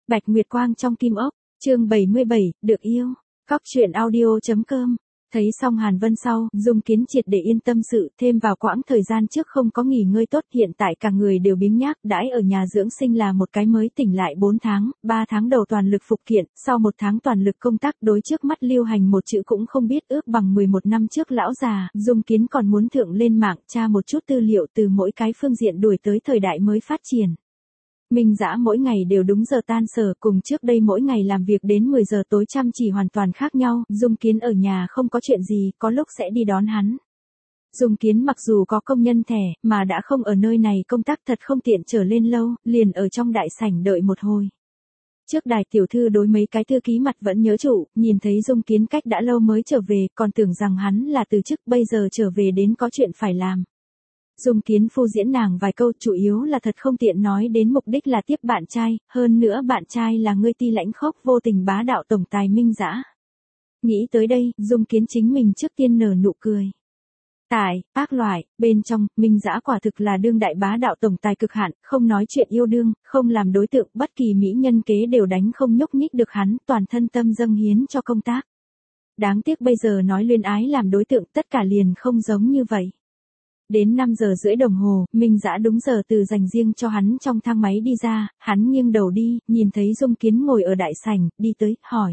Bạch Nguyệt Quang trong Kim Ốc, chương 77, được yêu. Cóc truyện audio.com. Thấy xong Hàn Vân sau, Dung Kiến triệt để yên tâm sự, thêm vào quãng thời gian trước không có nghỉ ngơi tốt, hiện tại cả người đều biếng nhác, đãi ở nhà dưỡng sinh là một cái mới tỉnh lại 4 tháng, 3 tháng đầu toàn lực phục kiện, sau 1 tháng toàn lực công tác, đối trước mắt lưu hành một chữ cũng không biết, ước bằng 11 năm trước lão già, Dung Kiến còn muốn thượng lên mạng tra một chút tư liệu từ mỗi cái phương diện đuổi tới thời đại mới phát triển. Minh Dã mỗi ngày đều đúng giờ tan sở, cùng trước đây mỗi ngày làm việc đến 10 giờ tối chăm chỉ hoàn toàn khác nhau, Dung Kiến ở nhà không có chuyện gì, có lúc sẽ đi đón hắn. Dung Kiến mặc dù có công nhân thẻ, mà đã không ở nơi này công tác thật không tiện trở lên lâu, liền ở trong đại sảnh đợi một hồi. Trước đài tiểu thư đối mấy cái thư ký mặt vẫn nhớ trụ, nhìn thấy Dung Kiến cách đã lâu mới trở về, còn tưởng rằng hắn là từ chức, bây giờ trở về đến có chuyện phải làm. Dung Kiến phu diễn nàng vài câu, chủ yếu là thật không tiện nói đến mục đích là tiếp bạn trai, hơn nữa bạn trai là người ti lãnh khốc vô tình bá đạo tổng tài Minh Dã. Nghĩ tới đây, Dung Kiến chính mình trước tiên nở nụ cười. Tại, bác loại, bên trong, Minh Dã quả thực là đương đại bá đạo tổng tài cực hạn, không nói chuyện yêu đương, không làm đối tượng, bất kỳ mỹ nhân kế đều đánh không nhúc nhích được hắn, toàn thân tâm dâng hiến cho công tác. Đáng tiếc bây giờ nói luyến ái làm đối tượng, tất cả liền không giống như vậy. Đến 5 giờ rưỡi đồng hồ, Minh Dã đúng giờ từ dành riêng cho hắn trong thang máy đi ra, hắn nghiêng đầu đi, nhìn thấy Dung Kiến ngồi ở đại sảnh, đi tới, hỏi.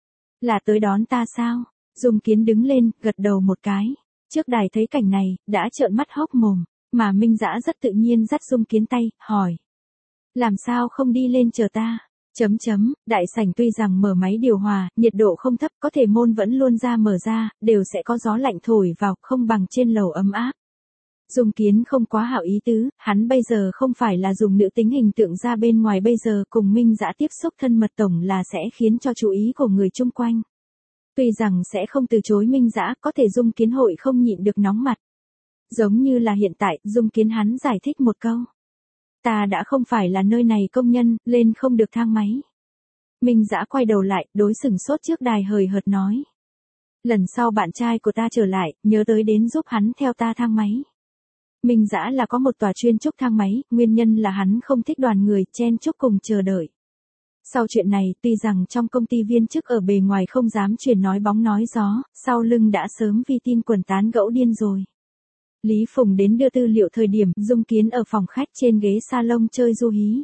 Là tới đón ta sao? Dung Kiến đứng lên, gật đầu một cái. Trước đài thấy cảnh này, đã trợn mắt hốc mồm, mà Minh Dã rất tự nhiên dắt Dung Kiến tay, hỏi. Làm sao không đi lên chờ ta? Đại sảnh tuy rằng mở máy điều hòa, nhiệt độ không thấp, có thể môn vẫn luôn ra mở ra, đều sẽ có gió lạnh thổi vào, không bằng trên lầu ấm áp. Dung Kiến không quá hảo ý tứ, hắn bây giờ không phải là dùng nữ tính hình tượng ra bên ngoài, bây giờ cùng Minh Dã tiếp xúc thân mật tổng là sẽ khiến cho chú ý của người chung quanh. Tuy rằng sẽ không từ chối Minh Dã, có thể Dung Kiến hội không nhịn được nóng mặt. Giống như là hiện tại, Dung Kiến hắn giải thích một câu. Ta đã không phải là nơi này công nhân, lên không được thang máy. Minh Dã quay đầu lại, đối sừng sốt trước đài hời hợt nói. Lần sau bạn trai của ta trở lại, nhớ tới đến giúp hắn theo ta thang máy. Minh Dã là có một tòa chuyên trúc thang máy, nguyên nhân là hắn không thích đoàn người chen chúc cùng chờ đợi. Sau chuyện này, tuy rằng trong công ty viên chức ở bề ngoài không dám truyền nói bóng nói gió, sau lưng đã sớm vi tin quần tán gẫu điên rồi. Lý Phùng đến đưa tư liệu thời điểm, Dung Kiến ở phòng khách trên ghế salon chơi du hí.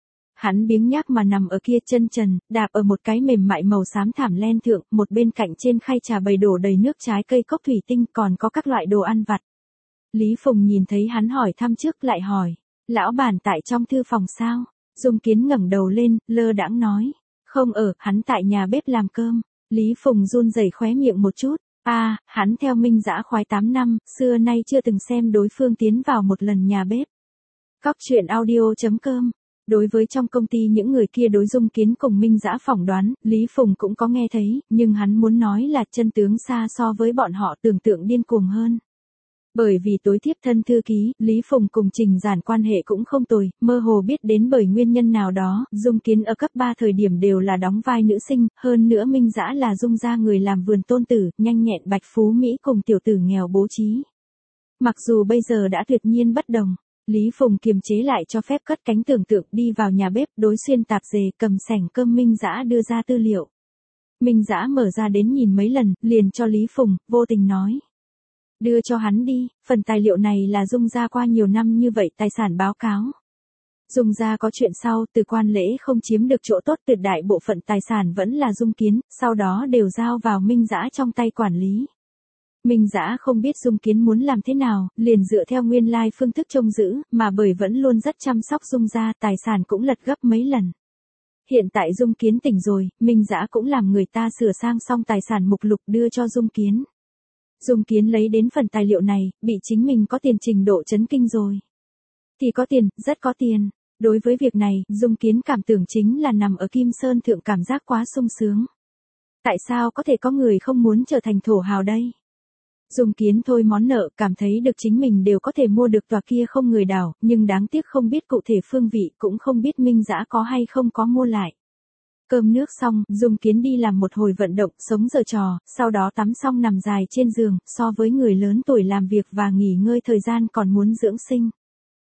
Hắn biếng nhác mà nằm ở kia chân trần, đạp ở một cái mềm mại màu xám thảm len thượng, một bên cạnh trên khay trà bày đổ đầy nước trái cây cốc thủy tinh, còn có các loại đồ ăn vặt. Lý Phùng nhìn thấy hắn hỏi thăm trước lại hỏi, lão bản tại trong thư phòng sao? Dung Kiến ngẩng đầu lên, lơ đãng nói, không ở, hắn tại nhà bếp làm cơm. Lý Phùng run rẩy khóe miệng một chút, hắn theo Minh Dã khoái 8 năm, xưa nay chưa từng xem đối phương tiến vào một lần nhà bếp. Cóc truyện audio.com. Đối với trong công ty những người kia đối Dung Kiến cùng Minh Dã phỏng đoán, Lý Phùng cũng có nghe thấy, nhưng hắn muốn nói là chân tướng xa so với bọn họ tưởng tượng điên cuồng hơn. Bởi vì tối thiếp thân thư ký, Lý Phùng cùng Trình Giản quan hệ cũng không tồi, mơ hồ biết đến bởi nguyên nhân nào đó, Dung Kiến ở cấp 3 thời điểm đều là đóng vai nữ sinh, hơn nữa Minh Dã là Dung gia người làm vườn tôn tử, nhanh nhẹn bạch phú Mỹ cùng tiểu tử nghèo bố trí. Mặc dù bây giờ đã tuyệt nhiên bất đồng, Lý Phùng kiềm chế lại cho phép cất cánh tưởng tượng đi vào nhà bếp đối xuyên tạp dề cầm sảnh cơm Minh Dã đưa ra tư liệu. Minh Dã mở ra đến nhìn mấy lần, liền cho Lý Phùng, vô tình nói. Đưa cho hắn đi, phần tài liệu này là Dung gia qua nhiều năm như vậy tài sản báo cáo. Dung gia có chuyện sau, từ quan lễ không chiếm được chỗ tốt, tuyệt đại bộ phận tài sản vẫn là Dung Kiến, sau đó đều giao vào Minh Dã trong tay quản lý. Minh Dã không biết Dung Kiến muốn làm thế nào, liền dựa theo nguyên lai phương thức trông giữ, mà bởi vẫn luôn rất chăm sóc Dung gia, tài sản cũng lật gấp mấy lần. Hiện tại Dung Kiến tỉnh rồi, Minh Dã cũng làm người ta sửa sang xong tài sản mục lục đưa cho Dung Kiến. Dung Kiến lấy đến phần tài liệu này, bị chính mình có tiền trình độ chấn kinh rồi. Thì có tiền, rất có tiền. Đối với việc này, Dung Kiến cảm tưởng chính là nằm ở Kim Sơn thượng cảm giác quá sung sướng. Tại sao có thể có người không muốn trở thành thổ hào đây? Dung Kiến thôi món nợ, cảm thấy được chính mình đều có thể mua được tòa kia không người đảo, nhưng đáng tiếc không biết cụ thể phương vị, cũng không biết Minh Dã có hay không có mua lại. Cơm nước xong, Dung Kiến đi làm một hồi vận động, sống giở trò, sau đó tắm xong nằm dài trên giường, so với người lớn tuổi làm việc và nghỉ ngơi thời gian còn muốn dưỡng sinh.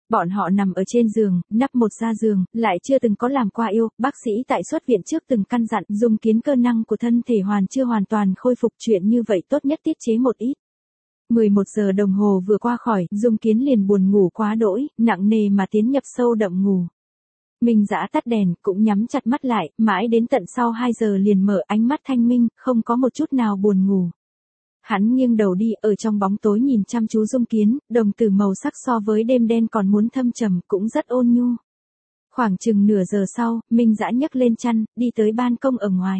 Bọn họ nằm ở trên giường, nắp một ra giường, lại chưa từng có làm qua yêu, bác sĩ tại xuất viện trước từng căn dặn, Dung Kiến cơ năng của thân thể chưa hoàn toàn khôi phục, chuyện như vậy tốt nhất tiết chế một ít. 11 giờ đồng hồ vừa qua khỏi, Dung Kiến liền buồn ngủ quá đỗi, nặng nề mà tiến nhập sâu đậm ngủ. Minh Dã tắt đèn, cũng nhắm chặt mắt lại, mãi đến tận sau 2 giờ liền mở, ánh mắt thanh minh, không có một chút nào buồn ngủ. Hắn nghiêng đầu đi, ở trong bóng tối nhìn chăm chú Dung Kiến, đồng tử màu sắc so với đêm đen còn muốn thâm trầm, cũng rất ôn nhu. Khoảng chừng nửa giờ sau, Minh Dã nhấc lên chăn, đi tới ban công ở ngoài.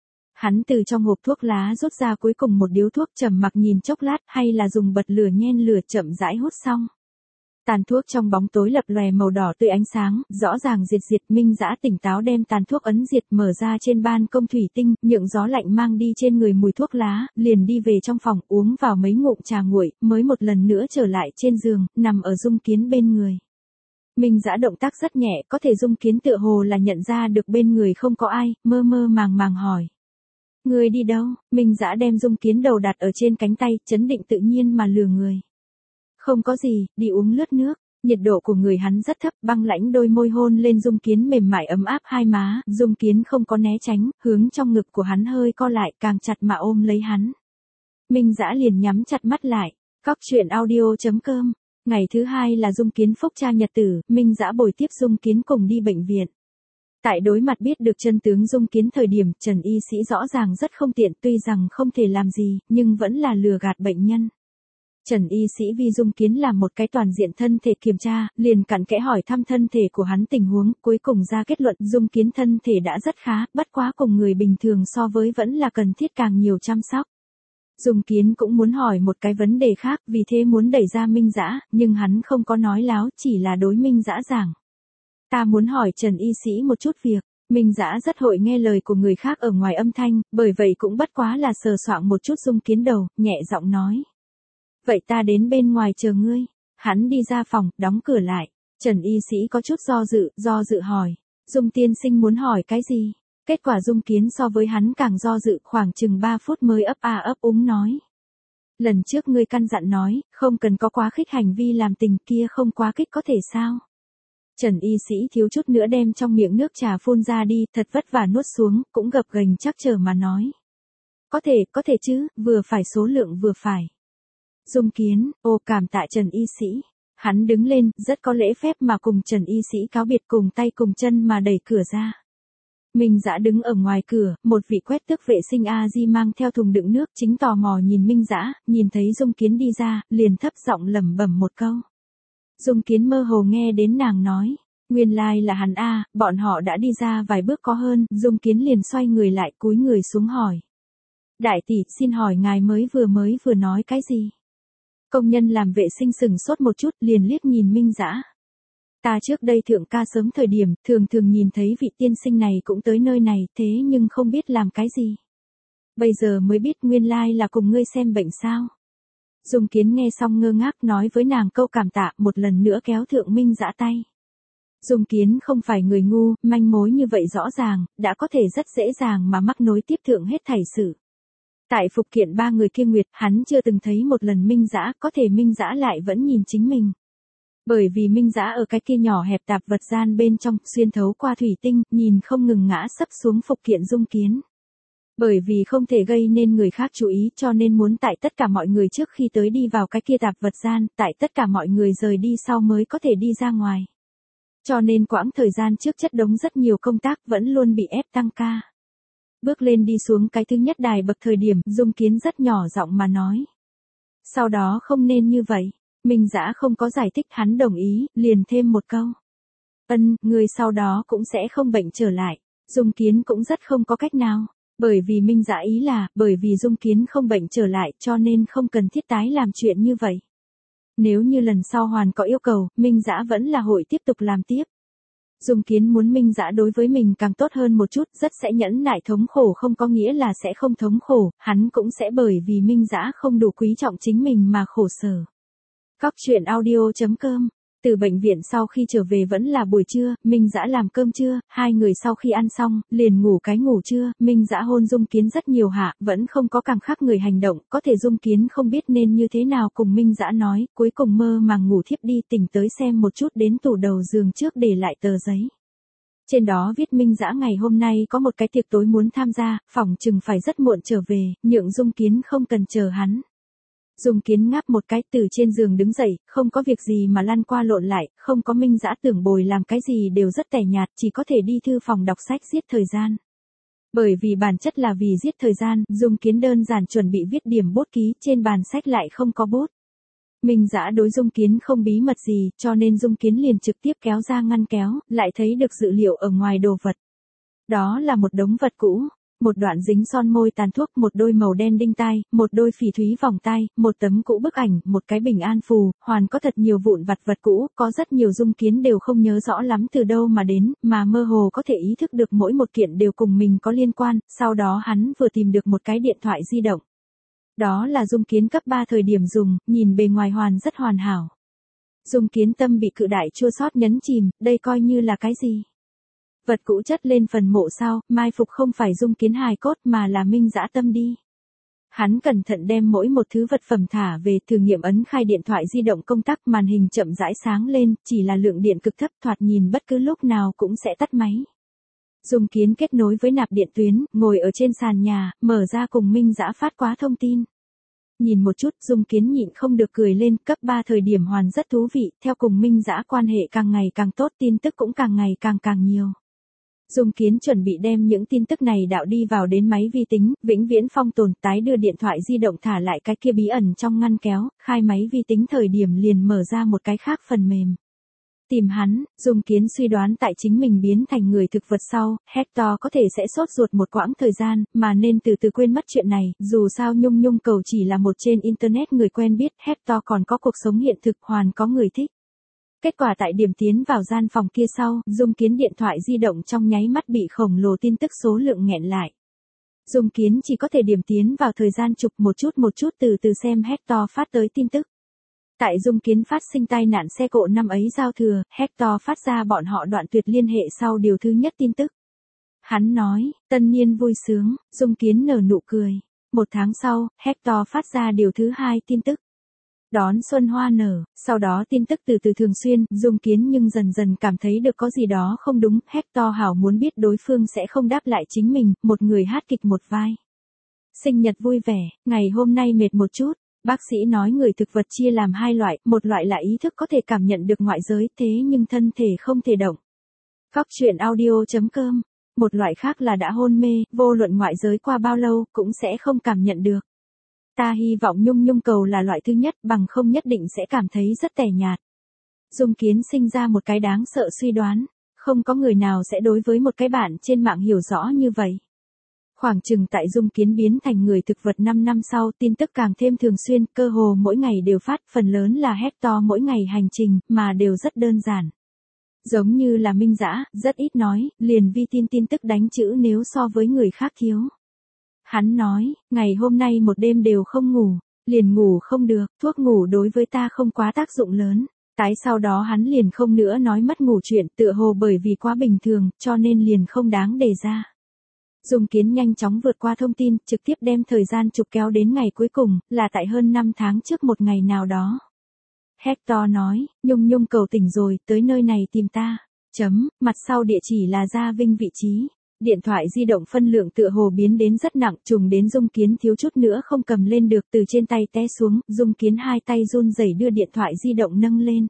Hắn từ trong hộp thuốc lá rút ra cuối cùng một điếu thuốc, trầm mặc nhìn chốc lát, hay là dùng bật lửa nhen lửa chậm rãi hút xong. Tàn thuốc trong bóng tối lập lòe màu đỏ tươi ánh sáng, rõ ràng diệt. Minh Dã tỉnh táo đem tàn thuốc ấn diệt, mở ra trên ban công thủy tinh, nhượng gió lạnh mang đi trên người mùi thuốc lá, liền đi về trong phòng uống vào mấy ngụm trà nguội, mới một lần nữa trở lại trên giường, nằm ở Dung Kiến bên người. Minh Dã động tác rất nhẹ, có thể Dung Kiến tựa hồ là nhận ra được bên người không có ai, mơ màng hỏi. Người đi đâu? Minh Dã đem Dung Kiến đầu đặt ở trên cánh tay, trấn định tự nhiên mà lừa người. Không có gì, đi uống lướt nước. Nhiệt độ của người hắn rất thấp, băng lãnh đôi môi hôn lên Dung Kiến mềm mại ấm áp hai má, Dung Kiến không có né tránh, hướng trong ngực của hắn hơi co lại, càng chặt mà ôm lấy hắn. Minh Dã liền nhắm chặt mắt lại. Cóc truyện audio.com. Ngày thứ 2 là Dung Kiến phúc tra nhật tử, Minh Dã bồi tiếp Dung Kiến cùng đi bệnh viện. Tại đối mặt biết được chân tướng Dung Kiến thời điểm, Trần y sĩ rõ ràng rất không tiện, tuy rằng không thể làm gì, nhưng vẫn là lừa gạt bệnh nhân. Trần y sĩ vì Dung Kiến làm một cái toàn diện thân thể kiểm tra, liền cặn kẽ hỏi thăm thân thể của hắn tình huống, cuối cùng ra kết luận Dung Kiến thân thể đã rất khá, bất quá cùng người bình thường so với vẫn là cần thiết càng nhiều chăm sóc. Dung Kiến cũng muốn hỏi một cái vấn đề khác, vì thế muốn đẩy ra Minh Dã, nhưng hắn không có nói láo, chỉ là đối Minh Dã giảng. Ta muốn hỏi Trần y sĩ một chút việc. Minh Dã rất hội nghe lời của người khác ở ngoài âm thanh, bởi vậy cũng bất quá là sờ soạng một chút Dung Kiến đầu, nhẹ giọng nói. Vậy ta đến bên ngoài chờ ngươi. Hắn đi ra phòng, đóng cửa lại. Trần y sĩ có chút do dự hỏi. Dung tiên sinh muốn hỏi cái gì? Kết quả Dung Kiến so với hắn càng do dự, khoảng chừng 3 phút mới ấp úng nói. Lần trước ngươi căn dặn nói, không cần có quá khích hành vi làm tình, kia không quá kích có thể sao? Trần y sĩ thiếu chút nữa đem trong miệng nước trà phun ra đi, thật vất vả nuốt xuống, cũng gập ghềnh chắc chờ mà nói. Có thể chứ, vừa phải số lượng vừa phải. Dung Kiến, cảm tạ Trần y sĩ. Hắn đứng lên, rất có lễ phép mà cùng Trần y sĩ cáo biệt, cùng tay cùng chân mà đẩy cửa ra. Minh Dã đứng ở ngoài cửa, một vị quét tước vệ sinh A-di mang theo thùng đựng nước, chính tò mò nhìn Minh Dã, nhìn thấy Dung Kiến đi ra, liền thấp giọng lẩm bẩm một câu. Dung Kiến mơ hồ nghe đến nàng nói, nguyên lai là hắn a, bọn họ đã đi ra vài bước có hơn, Dung Kiến liền xoay người lại, cúi người xuống hỏi. Đại tỷ, xin hỏi ngài mới vừa nói cái gì? Công nhân làm vệ sinh sừng sốt một chút, liền liếc nhìn Minh Dã. Ta trước đây thượng ca sớm thời điểm, thường nhìn thấy vị tiên sinh này cũng tới nơi này, thế nhưng không biết làm cái gì. Bây giờ mới biết nguyên lai là cùng ngươi xem bệnh sao. Dung Kiến nghe xong ngơ ngác, nói với nàng câu cảm tạ, một lần nữa kéo thượng Minh Dã tay. Dung Kiến không phải người ngu, manh mối như vậy rõ ràng, đã có thể rất dễ dàng mà mắc nối tiếp thượng hết thảy sự. Tại phục kiện 3 người kia nguyệt, hắn chưa từng thấy một lần Minh Dã, có thể Minh Dã lại vẫn nhìn chính mình. Bởi vì Minh Dã ở cái kia nhỏ hẹp tạp vật gian bên trong, xuyên thấu qua thủy tinh, nhìn không ngừng ngã sấp xuống phục kiện Dung Kiến. Bởi vì không thể gây nên người khác chú ý, cho nên muốn tại tất cả mọi người trước khi tới đi vào cái kia tạp vật gian, tại tất cả mọi người rời đi sau mới có thể đi ra ngoài. Cho nên quãng thời gian trước chất đống rất nhiều công tác vẫn luôn bị ép tăng ca. Bước lên đi xuống cái thứ nhất đài bậc thời điểm, Dung Kiến rất nhỏ giọng mà nói. Sau đó không nên như vậy. Minh Dã không có giải thích, hắn đồng ý, liền thêm một câu. Người sau đó cũng sẽ không bệnh trở lại. Dung Kiến cũng rất không có cách nào. Bởi vì Minh Dã ý là, bởi vì Dung Kiến không bệnh trở lại, cho nên không cần thiết tái làm chuyện như vậy. Nếu như lần sau hoàn có yêu cầu, Minh Dã vẫn là hội tiếp tục làm tiếp. Dung Kiến muốn Minh Dã đối với mình càng tốt hơn một chút, rất sẽ nhẫn nại, thống khổ không có nghĩa là sẽ không thống khổ, hắn cũng sẽ bởi vì Minh Dã không đủ quý trọng chính mình mà khổ sở. Cóc truyện audio.com Từ bệnh viện sau khi trở về vẫn là buổi trưa, Minh Dã làm cơm trưa, hai người sau khi ăn xong, liền ngủ cái ngủ trưa, Minh Dã hôn Dung Kiến rất nhiều hạ, vẫn không có càng khác người hành động, có thể Dung Kiến không biết nên như thế nào cùng Minh Dã nói, cuối cùng mơ màng ngủ thiếp đi, tỉnh tới xem một chút đến tủ đầu giường trước để lại tờ giấy. Trên đó viết Minh Dã ngày hôm nay có một cái tiệc tối muốn tham gia, phỏng chừng phải rất muộn trở về, nhượng Dung Kiến không cần chờ hắn. Dung Kiến ngáp một cái từ trên giường đứng dậy, không có việc gì mà lăn qua lộn lại, không có Minh Dã tưởng bồi làm cái gì đều rất tẻ nhạt, chỉ có thể đi thư phòng đọc sách giết thời gian. Bởi vì bản chất là vì giết thời gian, Dung Kiến đơn giản chuẩn bị viết điểm bút ký, trên bàn sách lại không có bút. Minh Dã đối Dung Kiến không bí mật gì, cho nên Dung Kiến liền trực tiếp kéo ra ngăn kéo, lại thấy được dữ liệu ở ngoài đồ vật. Đó là một đống vật cũ, một đoạn dính son môi tàn thuốc, một đôi màu đen đinh tai, một đôi phỉ thúy vòng tai, một tấm cũ bức ảnh, một cái bình an phù, hoàn có thật nhiều vụn vặt vật cũ, có rất nhiều Dung Kiến đều không nhớ rõ lắm từ đâu mà đến, mà mơ hồ có thể ý thức được mỗi một kiện đều cùng mình có liên quan, sau đó hắn vừa tìm được một cái điện thoại di động. Đó là Dung Kiến cấp 3 thời điểm dùng, nhìn bề ngoài rất hoàn hảo. Dung Kiến tâm bị cự đại chua xót nhấn chìm, đây coi như là cái gì? Vật cũ chất lên phần mộ sao, mai phục không phải Dung Kiến hài cốt mà là Minh Dã tâm đi. Hắn cẩn thận đem mỗi một thứ vật phẩm thả về, thử nghiệm ấn khai điện thoại di động công tắc, màn hình chậm rãi sáng lên, chỉ là lượng điện cực thấp, thoạt nhìn bất cứ lúc nào cũng sẽ tắt máy. Dung Kiến kết nối với nạp điện tuyến, ngồi ở trên sàn nhà, mở ra cùng Minh Dã phát quá thông tin. Nhìn một chút, Dung Kiến nhịn không được cười lên, cấp 3 thời điểm hoàn rất thú vị, theo cùng Minh Dã quan hệ càng ngày càng tốt, tin tức cũng càng ngày càng nhiều. Dung Kiến chuẩn bị đem những tin tức này đạo đi vào đến máy vi tính, vĩnh viễn phong tồn, tái đưa điện thoại di động thả lại cái kia bí ẩn trong ngăn kéo, khai máy vi tính thời điểm liền mở ra một cái khác phần mềm. Tìm hắn, Dung Kiến suy đoán tại chính mình biến thành người thực vật sau, Hector có thể sẽ sốt ruột một quãng thời gian, mà nên từ từ quên mất chuyện này, dù sao Nhung Nhung cầu chỉ là một trên internet người quen biết, Hector còn có cuộc sống hiện thực, hoàn có người thích. Kết quả tại điểm tiến vào gian phòng kia sau, Dung Kiến điện thoại di động trong nháy mắt bị khổng lồ tin tức số lượng nghẹn lại. Dung Kiến chỉ có thể điểm tiến vào thời gian chụp một chút từ từ xem Hector phát tới tin tức. Tại Dung Kiến phát sinh tai nạn xe cộ năm ấy giao thừa, Hector phát ra bọn họ đoạn tuyệt liên hệ sau điều thứ nhất tin tức. Hắn nói, tân niên vui sướng, Dung Kiến nở nụ cười. Một tháng sau, Hector phát ra điều thứ hai tin tức. Đón xuân hoa nở, sau đó tin tức từ từ thường xuyên, Dung Kiến nhưng dần dần cảm thấy được có gì đó không đúng, Hector hảo muốn biết đối phương sẽ không đáp lại chính mình, một người hát kịch một vai. Sinh nhật vui vẻ, ngày hôm nay mệt một chút, bác sĩ nói người thực vật chia làm hai loại, một loại là ý thức có thể cảm nhận được ngoại giới, thế nhưng thân thể không thể động. Góc truyện audio.com, một loại khác là đã hôn mê, vô luận ngoại giới qua bao lâu, cũng sẽ không cảm nhận được. Ta hy vọng Nhung Nhung cầu là loại thứ nhất, bằng không nhất định sẽ cảm thấy rất tẻ nhạt. Dung Kiến sinh ra một cái đáng sợ suy đoán, không có người nào sẽ đối với một cái bạn trên mạng hiểu rõ như vậy. Khoảng chừng tại Dung Kiến biến thành người thực vật 5 năm sau, tin tức càng thêm thường xuyên, cơ hồ mỗi ngày đều phát, phần lớn là Hector mỗi ngày hành trình, mà đều rất đơn giản. Giống như là Minh Dã, rất ít nói, liền vi tin tức đánh chữ nếu so với người khác thiếu. Hắn nói, ngày hôm nay một đêm đều không ngủ, liền ngủ không được, thuốc ngủ đối với ta không quá tác dụng lớn. Tái sau đó hắn liền không nữa nói mất ngủ chuyện, tựa hồ bởi vì quá bình thường, cho nên liền không đáng đề ra. Dung Kiến nhanh chóng vượt qua thông tin, trực tiếp đem thời gian chụp kéo đến ngày cuối cùng, là tại hơn 5 tháng trước một ngày nào đó. Hector nói, Nhung Nhung cầu tỉnh rồi, tới nơi này tìm ta. Mặt sau địa chỉ là Gia Vinh vị trí. Điện thoại di động phân lượng tựa hồ biến đến rất nặng, trùng đến Dung Kiến thiếu chút nữa không cầm lên được, từ trên tay té xuống, Dung Kiến hai tay run rẩy đưa điện thoại di động nâng lên.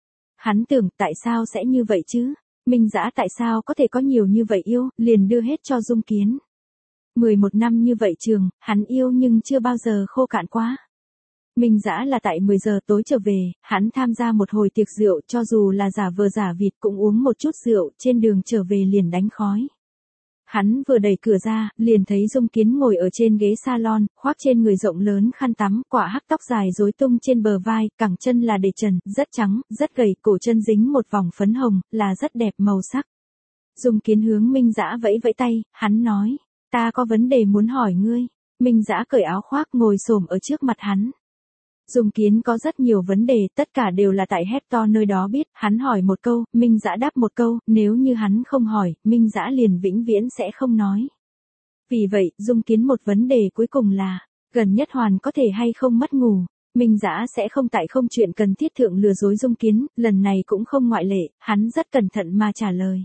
Hắn tưởng, tại sao sẽ như vậy chứ? Minh Dã tại sao có thể có nhiều như vậy yêu, liền đưa hết cho Dung Kiến. 11 năm như vậy trường, hắn yêu nhưng chưa bao giờ khô cạn quá. Minh Dã là tại 10 giờ tối trở về, hắn tham gia một hồi tiệc rượu, cho dù là giả vờ giả vịt cũng uống một chút rượu, trên đường trở về liền đánh khói. Hắn vừa đẩy cửa ra, liền thấy Dung Kiến ngồi ở trên ghế salon, khoác trên người rộng lớn khăn tắm, quả hắc tóc dài rối tung trên bờ vai, cẳng chân là để trần, rất trắng, rất gầy, cổ chân dính một vòng phấn hồng, là rất đẹp màu sắc. Dung Kiến hướng Minh Dã vẫy vẫy tay, hắn nói, ta có vấn đề muốn hỏi ngươi. Minh Dã cởi áo khoác ngồi xổm ở trước mặt hắn. Dung Kiến có rất nhiều vấn đề, tất cả đều là tại Hector nơi đó biết, hắn hỏi một câu, Minh Dã đáp một câu, nếu như hắn không hỏi, Minh Dã liền vĩnh viễn sẽ không nói. Vì vậy, Dung Kiến một vấn đề cuối cùng là, gần nhất Hoàn có thể hay không mất ngủ. Minh Dã sẽ không tại không chuyện cần thiết thượng lừa dối Dung Kiến, lần này cũng không ngoại lệ, hắn rất cẩn thận mà trả lời.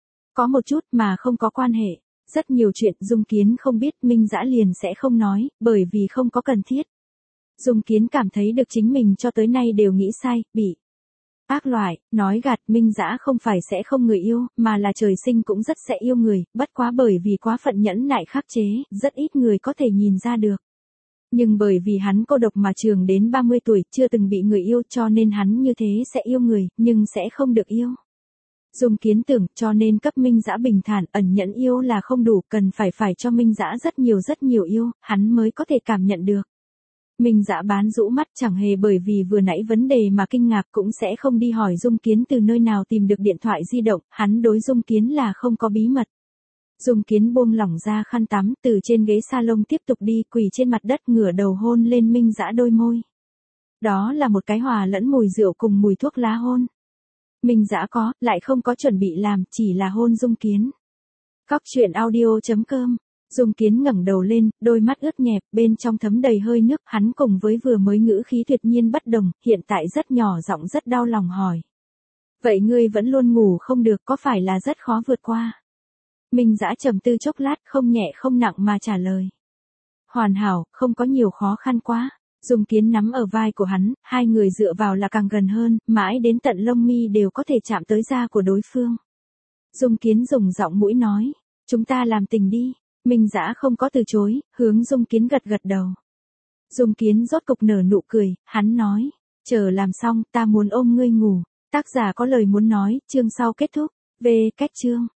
Có một chút mà không có quan hệ, rất nhiều chuyện Dung Kiến không biết Minh Dã liền sẽ không nói, bởi vì không có cần thiết. Dung Kiến cảm thấy được chính mình cho tới nay đều nghĩ sai, bị ác loại, nói gạt. Minh Dã không phải sẽ không người yêu, mà là trời sinh cũng rất sẽ yêu người, bất quá bởi vì quá phận nhẫn nại khắc chế, rất ít người có thể nhìn ra được. Nhưng bởi vì hắn cô độc mà trường đến 30 tuổi, chưa từng bị người yêu cho nên hắn như thế sẽ yêu người, nhưng sẽ không được yêu. Dung Kiến tưởng cho nên cấp Minh Dã bình thản, ẩn nhẫn yêu là không đủ, cần phải cho Minh Dã rất nhiều yêu, hắn mới có thể cảm nhận được. Minh Dã bán rũ mắt chẳng hề bởi vì vừa nãy vấn đề mà kinh ngạc, cũng sẽ không đi hỏi Dung Kiến từ nơi nào tìm được điện thoại di động, hắn đối Dung Kiến là không có bí mật. Dung Kiến buông lỏng ra khăn tắm, từ trên ghế salon tiếp tục đi, quỳ trên mặt đất ngửa đầu hôn lên Minh Dã đôi môi. Đó là một cái hòa lẫn mùi rượu cùng mùi thuốc lá hôn. Minh Dã lại không có chuẩn bị làm, chỉ là hôn Dung Kiến. Cóc truyện audio.com. Dung Kiến ngẩng đầu lên, đôi mắt ướt nhẹp, bên trong thấm đầy hơi nước, hắn cùng với vừa mới ngữ khí tuyệt nhiên bất đồng, hiện tại rất nhỏ giọng rất đau lòng hỏi. Vậy ngươi vẫn luôn ngủ không được, có phải là rất khó vượt qua? Minh Dã trầm tư chốc lát, không nhẹ không nặng mà trả lời. Hoàn hảo, không có nhiều khó khăn quá. Dung Kiến nắm ở vai của hắn, hai người dựa vào là càng gần hơn, mãi đến tận lông mi đều có thể chạm tới da của đối phương. Dung Kiến dùng giọng mũi nói, chúng ta làm tình đi. Minh Dã không có từ chối, hướng Dung Kiến gật đầu. Dung Kiến rốt cục nở nụ cười, hắn nói, chờ làm xong, ta muốn ôm ngươi ngủ. Tác giả có lời muốn nói, chương sau kết thúc. Về cách chương.